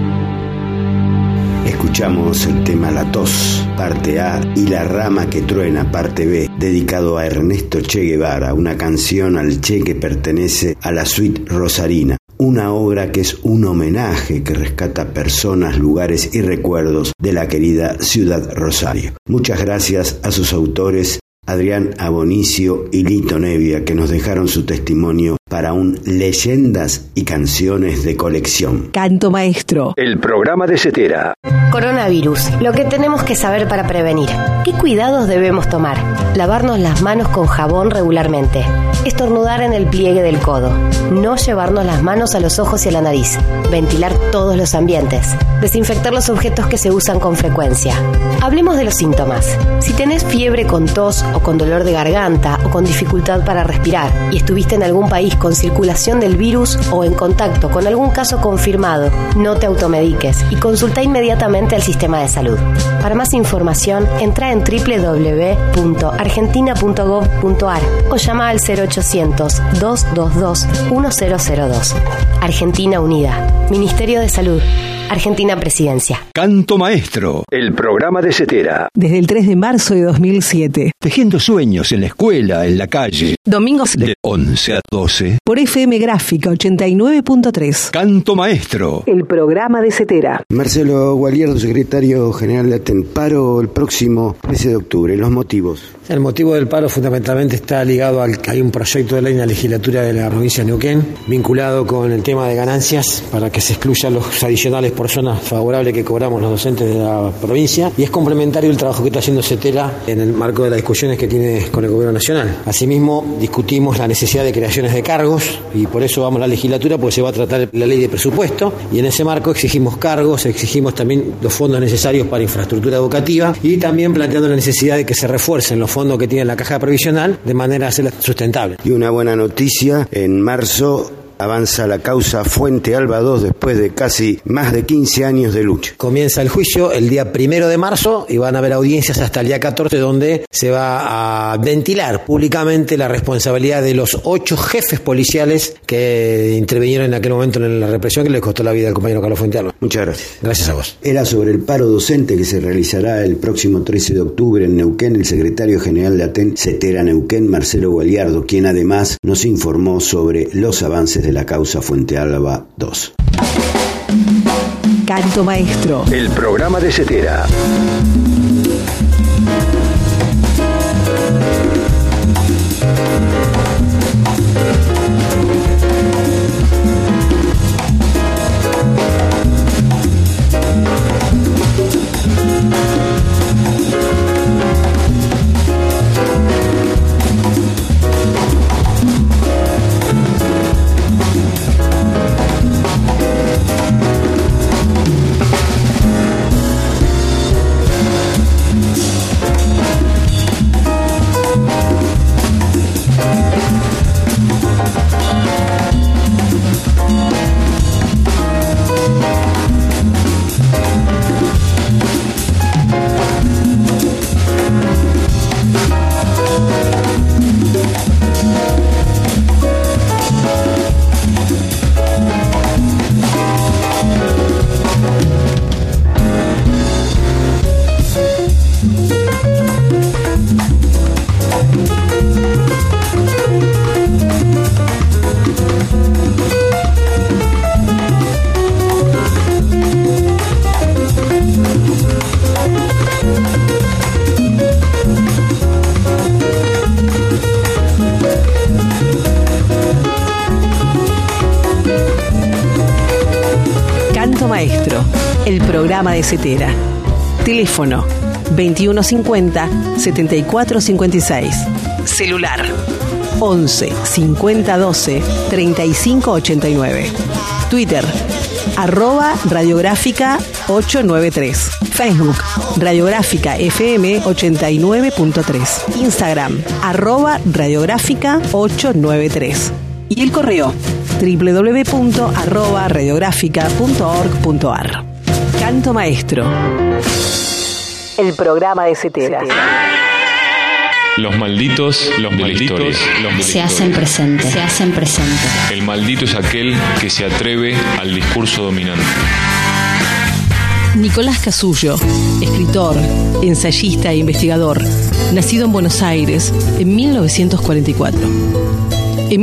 Escuchamos el tema La Tos, parte A, y La Rama que Truena, parte B, dedicado a Ernesto Che Guevara, una canción al Che que pertenece a la suite rosarina, una obra que es un homenaje que rescata personas, lugares y recuerdos de la querida ciudad Rosario. Muchas gracias a sus autores, Adrián Abonicio y Lito Nevia, que nos dejaron su testimonio para un Leyendas y Canciones de Colección. Canto Maestro. El programa de Cetera. Coronavirus. Lo que tenemos que saber para prevenir. ¿Qué cuidados debemos tomar? Lavarnos las manos con jabón regularmente. Estornudar en el pliegue del codo. No llevarnos las manos a los ojos y a la nariz. Ventilar todos los ambientes. Desinfectar los objetos que se usan con frecuencia. Hablemos de los síntomas. Si tenés fiebre con tos o con dolor de garganta o con dificultad para respirar y estuviste en algún país con circulación del virus o en contacto con algún caso confirmado, no te automediques y consulta inmediatamente al sistema de salud. Para más información, entra en www.argentina.gov.ar o llama al 0800-222-1002. Argentina Unida. Ministerio de Salud. Argentina Presidencia. Canto Maestro, el programa de Cetera. Desde el 3 de marzo de 2007. Tejiendo sueños en la escuela, en la calle. Domingos de 11 a 12. Por FM Gráfica 89.3. Canto Maestro, el programa de Cetera. Marcelo Gualiardo, secretario general de ATEN. Paro el próximo 13 de octubre. ¿Los motivos? El motivo del paro fundamentalmente está ligado al que hay un proyecto de ley en la legislatura de la provincia de Neuquén vinculado con el tema de ganancias para que se excluyan los adicionales por zonas favorables que cobramos los docentes de la provincia, y es complementario el trabajo que está haciendo Cetera en el marco de las discusiones que tiene con el gobierno nacional. Asimismo, discutimos la necesidad de creaciones de cargos y por eso vamos a la legislatura, porque se va a tratar la ley de presupuesto, y en ese marco exigimos cargos, exigimos también los fondos necesarios para infraestructura educativa y también planteando la necesidad de que se refuercen los fondos que tiene la caja previsional de manera a hacerla sustentable. Y una buena noticia, en marzo avanza la causa Fuente Alba 2 después de casi más de 15 años de lucha. Comienza el juicio el día 1 de marzo y van a haber audiencias hasta el día 14 donde se va a ventilar públicamente la responsabilidad de los 8 jefes policiales que intervinieron en aquel momento en la represión que le costó la vida al compañero Carlos Fuente Alba. Muchas gracias. Gracias a vos. Era sobre el paro docente que se realizará el próximo 13 de octubre en Neuquén el secretario general de ATEN Cetera Neuquén, Marcelo Gualiardo, quien además nos informó sobre los avances de la causa Fuente Alba 2. Canto Maestro, el programa de Cetera. Canto Maestro, el programa de Cetera. Teléfono 2150-7456. Celular 11 50 12 35 89. Twitter @radiográfica 893. Facebook Radiográfica FM 89.3. Instagram @radiográfica 893. Y el correo www.radiográfica.org.ar. Canto Maestro, el programa de Cetera. Los malditos de la historia. Se hacen presentes. El maldito es aquel que se atreve al discurso dominante. Nicolás Casullo, escritor, ensayista e investigador, nacido en Buenos Aires en 1944. En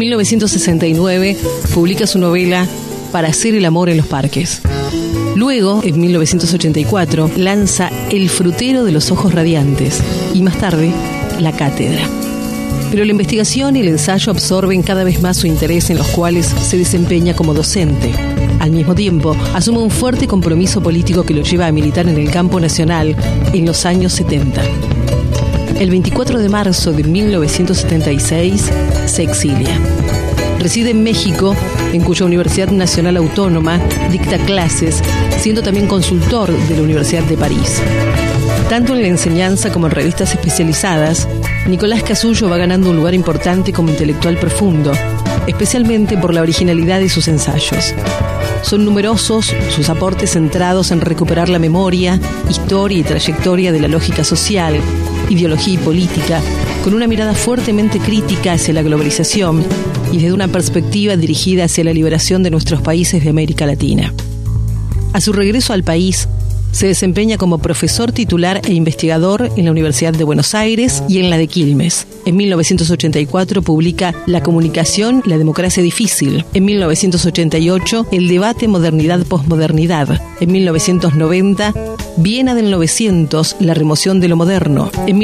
1969 publica su novela Para hacer el amor en los parques. Luego, en 1984, lanza El frutero de los ojos radiantes y más tarde, La cátedra. Pero la investigación y el ensayo absorben cada vez más su interés, en los cuales se desempeña como docente. Al mismo tiempo, asume un fuerte compromiso político que lo lleva a militar en el campo nacional en los años 70. El 24 de marzo de 1976 se exilia. Reside en México, en cuya Universidad Nacional Autónoma dicta clases, siendo también consultor de la Universidad de París. Tanto en la enseñanza como en revistas especializadas, Nicolás Casullo va ganando un lugar importante como intelectual profundo, especialmente por la originalidad de sus ensayos. Son numerosos sus aportes centrados en recuperar la memoria, historia y trayectoria de la lógica social, ideología y política, con una mirada fuertemente crítica hacia la globalización y desde una perspectiva dirigida hacia la liberación de nuestros países de América Latina. A su regreso al país, se desempeña como profesor titular e investigador en la Universidad de Buenos Aires y en la de Quilmes. En 1984 publica La comunicación, la democracia difícil. En 1988, El debate modernidad-posmodernidad. En 1990, Viena del 900, la remoción de lo moderno. En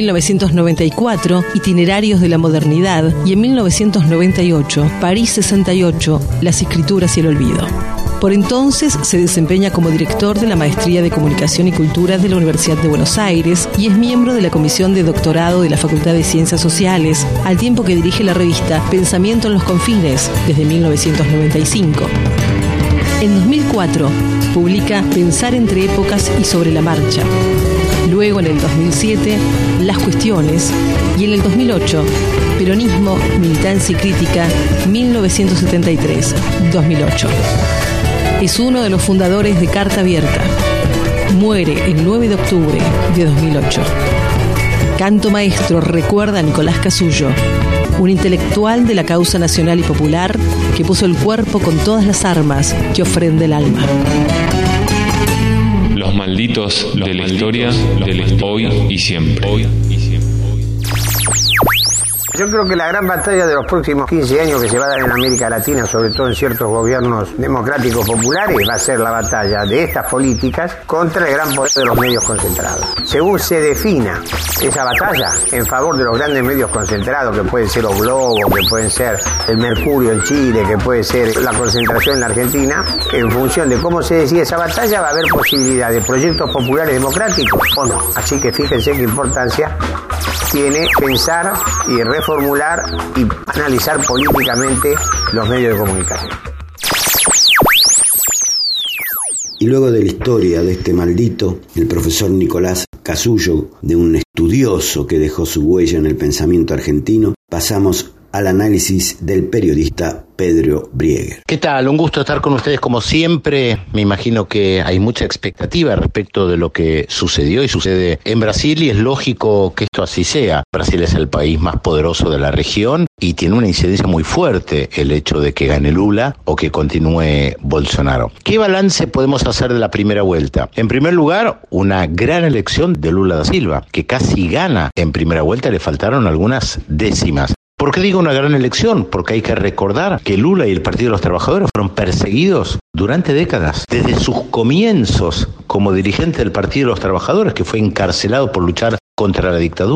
1994, Itinerarios de la modernidad. Y en 1998, París 68, las escrituras y el olvido. Por entonces se desempeña como director de la Maestría de Comunicación y Cultura de la Universidad de Buenos Aires y es miembro de la Comisión de Doctorado de la Facultad de Ciencias Sociales, al tiempo que dirige la revista Pensamiento en los Confines desde 1995. En 2004 publica Pensar entre épocas y sobre la marcha. Luego, en el 2007, Las cuestiones, y en el 2008, Peronismo, militancia y crítica, 1973-2008. Es uno de los fundadores de Carta Abierta. Muere el 9 de octubre de 2008. Canto Maestro recuerda a Nicolás Casullo, un intelectual de la causa nacional y popular que puso el cuerpo con todas las armas que ofrenda el alma. Los malditos de la historia, del hoy y siempre. Yo creo que la gran batalla de los próximos 15 años que se va a dar en América Latina, sobre todo en ciertos gobiernos democráticos populares, va a ser la batalla de estas políticas contra el gran poder de los medios concentrados. Según se defina esa batalla en favor de los grandes medios concentrados, que pueden ser los Globos, que pueden ser el Mercurio en Chile, que puede ser la concentración en la Argentina, en función de cómo se decide esa batalla va a haber posibilidad de proyectos populares democráticos o no. Así que fíjense qué importancia tiene pensar y reformular y analizar políticamente los medios de comunicación. Y luego de la historia de este maldito, el profesor Nicolás Casullo, de un estudioso que dejó su huella en el pensamiento argentino, pasamos al análisis del periodista Pedro Brieger. ¿Qué tal? Un gusto estar con ustedes como siempre. Me imagino que hay mucha expectativa respecto de lo que sucedió y sucede en Brasil y es lógico que esto así sea. Brasil es el país más poderoso de la región y tiene una incidencia muy fuerte el hecho de que gane Lula o que continúe Bolsonaro. ¿Qué balance podemos hacer de la primera vuelta? En primer lugar, una gran elección de Lula da Silva, que casi gana en primera vuelta, le faltaron algunas décimas. ¿Por qué digo una gran elección? Porque hay que recordar que Lula y el Partido de los Trabajadores fueron perseguidos durante décadas, desde sus comienzos como dirigente del Partido de los Trabajadores, que fue encarcelado por luchar contra la dictadura.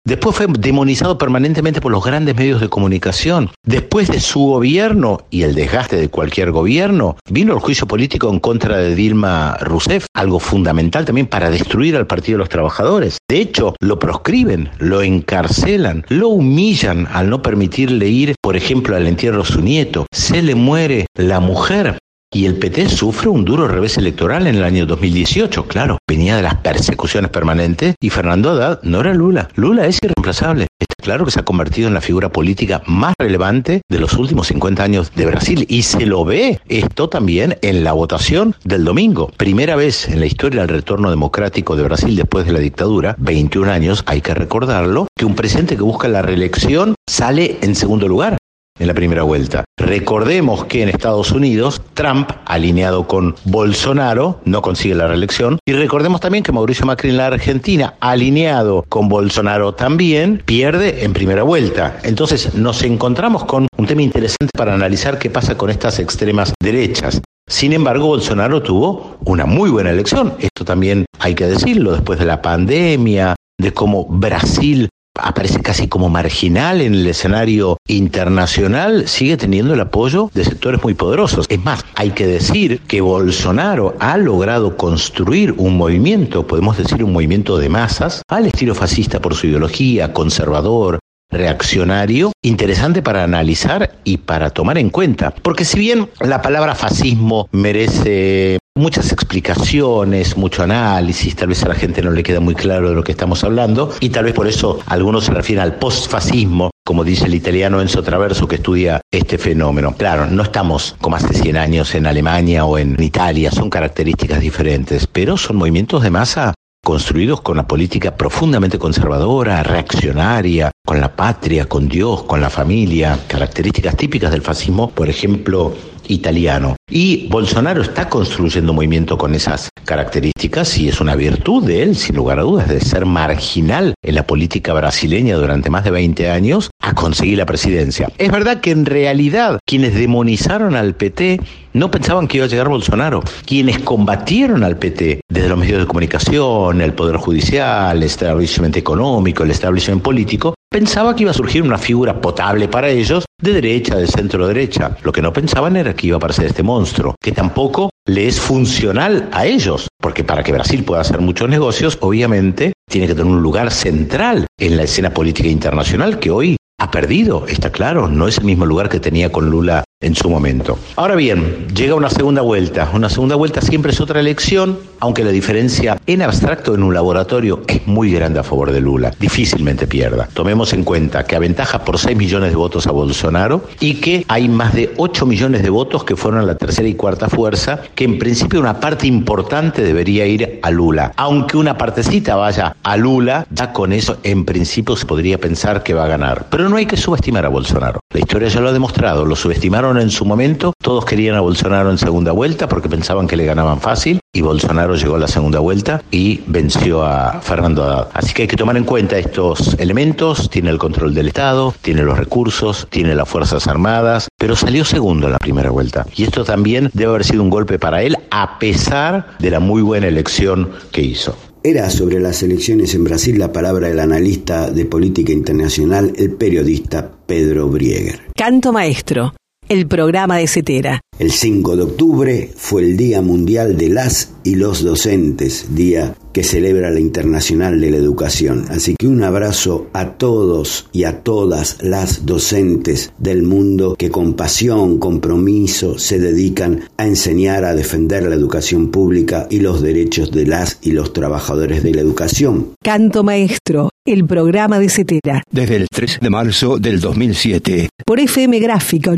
Después fue demonizado permanentemente por los grandes medios de comunicación. Después de su gobierno y el desgaste de cualquier gobierno, vino el juicio político en contra de Dilma Rousseff, algo fundamental también para destruir al Partido de los Trabajadores. De hecho, lo proscriben, lo encarcelan, lo humillan al no permitirle ir, por ejemplo, al entierro de su nieto. Se le muere la mujer. Y el PT sufre un duro revés electoral en el año 2018, claro. Venía de las persecuciones permanentes y Fernando Haddad no era Lula. Lula es irreemplazable. Está claro que se ha convertido en la figura política más relevante de los últimos 50 años de Brasil. Y se lo ve esto también en la votación del domingo. Primera vez en la historia del retorno democrático de Brasil después de la dictadura, 21 años, hay que recordarlo, que un presidente que busca la reelección sale en segundo lugar en la primera vuelta. Recordemos que en Estados Unidos, Trump, alineado con Bolsonaro, no consigue la reelección. Y recordemos también que Mauricio Macri en la Argentina, alineado con Bolsonaro también, pierde en primera vuelta. Entonces nos encontramos con un tema interesante para analizar qué pasa con estas extremas derechas. Sin embargo, Bolsonaro tuvo una muy buena elección. Esto también hay que decirlo, después de la pandemia, de cómo Brasil aparece casi como marginal en el escenario internacional, sigue teniendo el apoyo de sectores muy poderosos. Es más, hay que decir que Bolsonaro ha logrado construir un movimiento, podemos decir un movimiento de masas, al estilo fascista por su ideología, conservador, reaccionario, interesante para analizar y para tomar en cuenta. Porque si bien la palabra fascismo merece muchas explicaciones, mucho análisis, tal vez a la gente no le queda muy claro de lo que estamos hablando, y tal vez por eso algunos se refieren al postfascismo, como dice el italiano Enzo Traverso, que estudia este fenómeno. Claro, no estamos como hace 100 años en Alemania o en Italia, son características diferentes, pero son movimientos de masa construidos con una política profundamente conservadora, reaccionaria, con la patria, con Dios, con la familia, características típicas del fascismo, por ejemplo, italiano. Y Bolsonaro está construyendo un movimiento con esas características y es una virtud de él, sin lugar a dudas, de ser marginal en la política brasileña durante más de 20 años a conseguir la presidencia. Es verdad que en realidad quienes demonizaron al PT no pensaban que iba a llegar Bolsonaro. Quienes combatieron al PT desde los medios de comunicación, el Poder Judicial, el establishment económico, el establishment político, pensaba que iba a surgir una figura potable para ellos de derecha, de centro derecha. Lo que no pensaban era que iba a aparecer este monstruo, que tampoco le es funcional a ellos, porque para que Brasil pueda hacer muchos negocios, obviamente tiene que tener un lugar central en la escena política internacional que hoy ha perdido, está claro, no es el mismo lugar que tenía con Lula en su momento. Ahora bien, llega una segunda vuelta. Una segunda vuelta siempre es otra elección, aunque la diferencia en abstracto en un laboratorio es muy grande a favor de Lula. Difícilmente pierda. Tomemos en cuenta que aventaja por 6 millones de votos a Bolsonaro y que hay más de 8 millones de votos que fueron a la tercera y cuarta fuerza, que en principio una parte importante debería ir a Lula. Aunque una partecita vaya a Lula, ya con eso en principio se podría pensar que va a ganar. Pero no hay que subestimar a Bolsonaro. La historia ya lo ha demostrado, lo subestimaron en su momento, todos querían a Bolsonaro en segunda vuelta porque pensaban que le ganaban fácil y Bolsonaro llegó a la segunda vuelta y venció a Fernando Haddad. Así que hay que tomar en cuenta estos elementos, tiene el control del Estado, tiene los recursos, tiene las Fuerzas Armadas, pero salió segundo en la primera vuelta y esto también debe haber sido un golpe para él a pesar de la muy buena elección que hizo. Era sobre las elecciones en Brasil la palabra del analista de política internacional, el periodista Pedro Brieger. Canto Maestro, el programa de Cetera. El 5 de octubre fue el Día Mundial de las y los Docentes, día que celebra la Internacional de la Educación. Así que un abrazo a todos y a todas las docentes del mundo que con pasión, compromiso se dedican a enseñar, a defender la educación pública y los derechos de las y los trabajadores de la educación. Canto Maestro, el programa de Cetera. Desde el 3 de marzo del 2007. Por FM Gráfica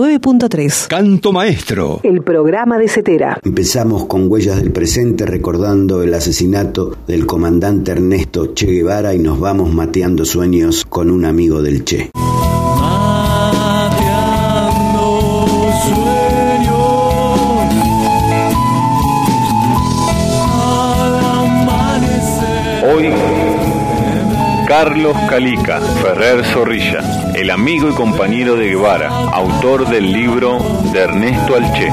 89.3. Canto Maestro, el programa de Cetera. Empezamos con Huellas del Presente recordando el asesinato del comandante Ernesto Che Guevara y nos vamos mateando sueños con un amigo del Che. Hoy, Carlos Calica Ferrer Zorrilla, el amigo y compañero de Guevara, autor del libro de Ernesto al Che.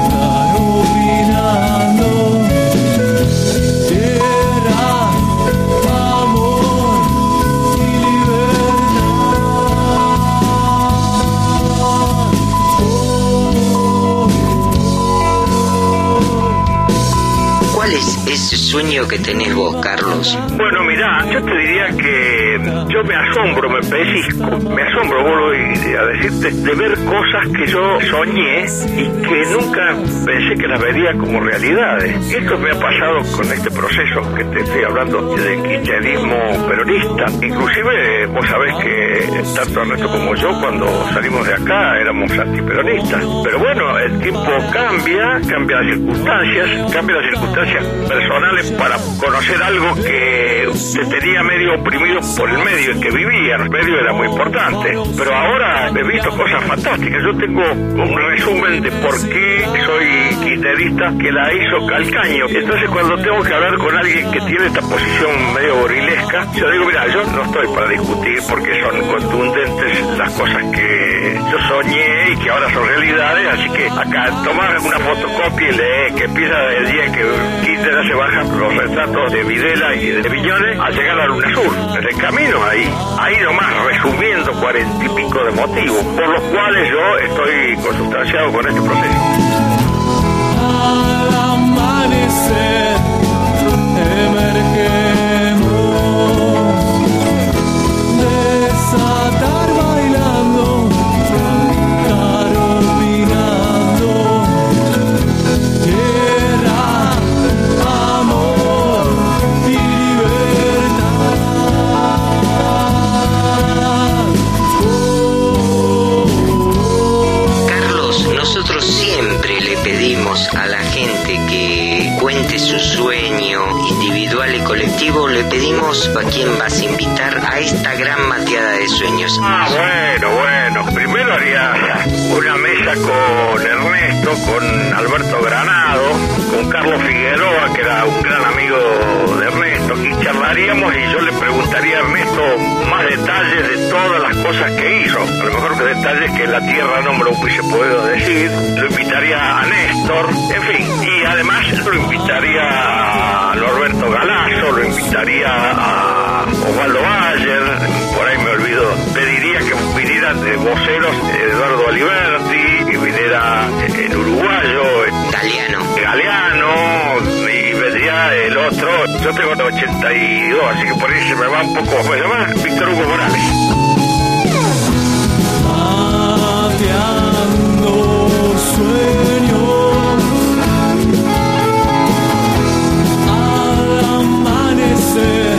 ¿Cuál es ese sueño que tenés vos, Carlos? Bueno, mirá, yo te diría que yo me asombro, me asombro, vuelvo a decirte, de ver cosas que yo soñé y que nunca pensé que las vería como realidades. Esto me ha pasado con este proceso que te estoy hablando del kirchnerismo peronista. Inclusive, vos sabés que tanto Ernesto como yo, cuando salimos de acá, éramos antiperonistas. Pero bueno, el tiempo cambia las circunstancias personales para conocer algo que te tenía medio oprimido por el medio en que vivía. El medio era muy importante. Pero ahora he visto cosas fantásticas. Yo tengo un resumen de por qué soy kirchnerista que la hizo Calcaño. Entonces, cuando tengo que hablar con alguien que tiene esta posición medio gorilesca, yo digo, mira, yo no estoy para discutir porque son contundentes las cosas que yo soñé y que ahora son realidades, así que acá tomar una fotocopia y lee que empieza el día que Kirchner se bajan los retratos de Videla y de Viñones a llegar a Luna Sur. En el camino ahí nomás resumiendo 40 y pico de motivos por los cuales yo estoy consustanciado con este proceso. Al amanecer emergemos, desatar bailando, cantar opinando, tierra, amor y libertad. Carlos, nosotros siempre le pedimos a la gente que cuente su sueño individual y colectivo, le pedimos a quién vas a invitar a esta gran mateada de sueños. Bueno, primero haría una mesa con Ernesto, con Alberto Granado, con Carlos Figueroa, que era un gran amigo de Ernesto, y charlaríamos y yo le preguntaría a Ernesto más detalles de todas las cosas que hizo. A lo mejor que detalles que la tierra no me lo hubiese podido decir. Lo invitaría a Néstor, en fin, y además lo invitaría a Norberto Galazo, lo invitaría a Osvaldo Bayer, por ahí me olvido. Pediría que vinieran de voceros Eduardo Aliberti, que viniera el uruguayo Galeano, y vendría el otro. Yo tengo 82, así que por ahí se me va un poco, ¿cómo se llama? Víctor Hugo Morales. Mateando sueños, al amanecer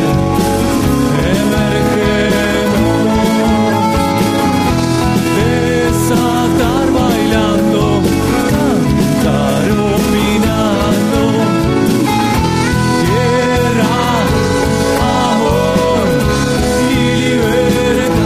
emergemos, desatar bailando, cantar opinando, tierra, amor y libertad.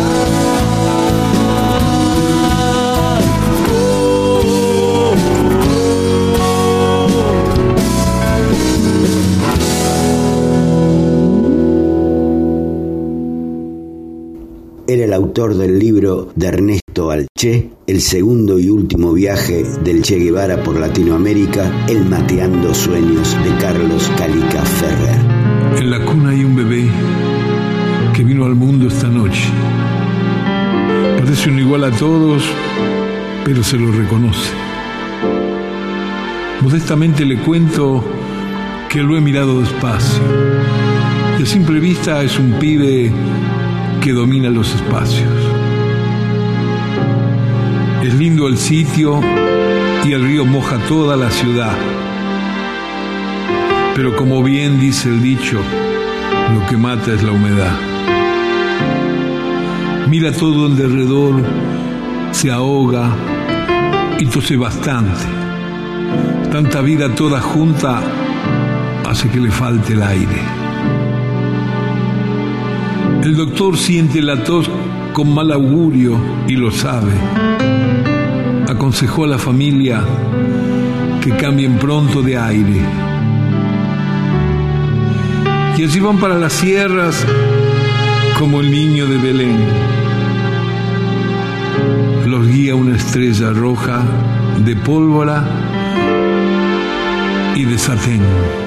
Era el autor del libro de Ernesto al Che, el segundo y último viaje del Che Guevara por Latinoamérica, El Mateando Sueños de Carlos Calica Ferrer. En la cuna hay un bebé que vino al mundo esta noche. Parece un igual a todos, pero se lo reconoce. Modestamente le cuento que lo he mirado despacio. De simple vista es un pibe que domina los espacios. Es lindo el sitio y el río moja toda la ciudad. Pero como bien dice el dicho, lo que mata es la humedad. Mira todo en derredor, se ahoga y tose bastante. Tanta vida toda junta hace que le falte el aire. El doctor siente la tos con mal augurio y lo sabe. Aconsejó a la familia que cambien pronto de aire. Y allí van para las sierras como el niño de Belén. Los guía una estrella roja de pólvora y de satén.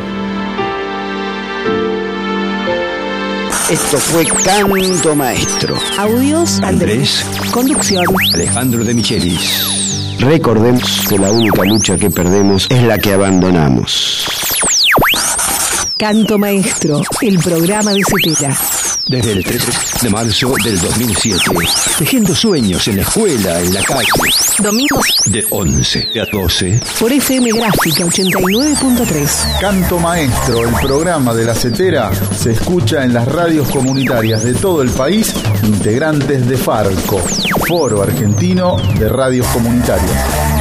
Esto fue Canto Maestro. Audios, Andrés. Conducción, Alejandro de Michelis. Recordemos que la única lucha que perdemos es la que abandonamos. Canto Maestro, el programa de Cetera. Desde el 3 de marzo del 2007, tejiendo sueños en la escuela, en la calle. Domingos de 11 a 12. Por FM Gráfica 89.3. Canto Maestro, el programa de la Cetera, se escucha en las radios comunitarias de todo el país, integrantes de FARCO, Foro Argentino de Radios Comunitarias.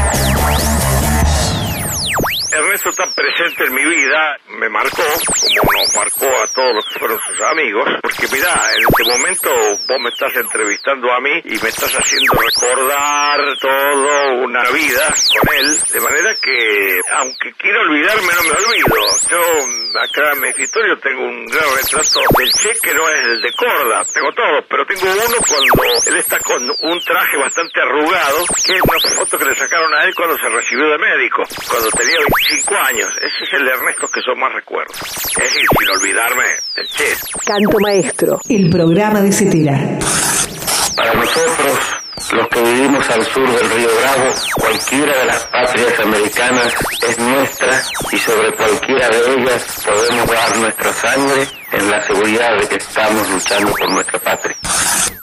Ernesto está presente en mi vida, me marcó, como nos marcó a todos los que fueron sus amigos, porque mirá, en este momento vos me estás entrevistando a mí y me estás haciendo recordar toda una vida con él, de manera que, aunque quiero olvidarme, no me olvido. Yo, acá en mi escritorio tengo un gran retrato del Che, que no es el de Corda, tengo todos, pero tengo uno cuando él está con un traje bastante arrugado, que es una foto que le sacaron a él cuando se recibió de médico, cuando tenía 25 años. Ese es el Ernesto que yo más recuerdo. Es decir, sin olvidarme del Che. Canto Maestro, el programa de Cetera. Para nosotros, los que vivimos al sur del río Bravo, cualquiera de las patrias americanas es nuestra y sobre cualquiera de ellas podemos dar nuestra sangre en la seguridad de que estamos luchando por nuestra patria.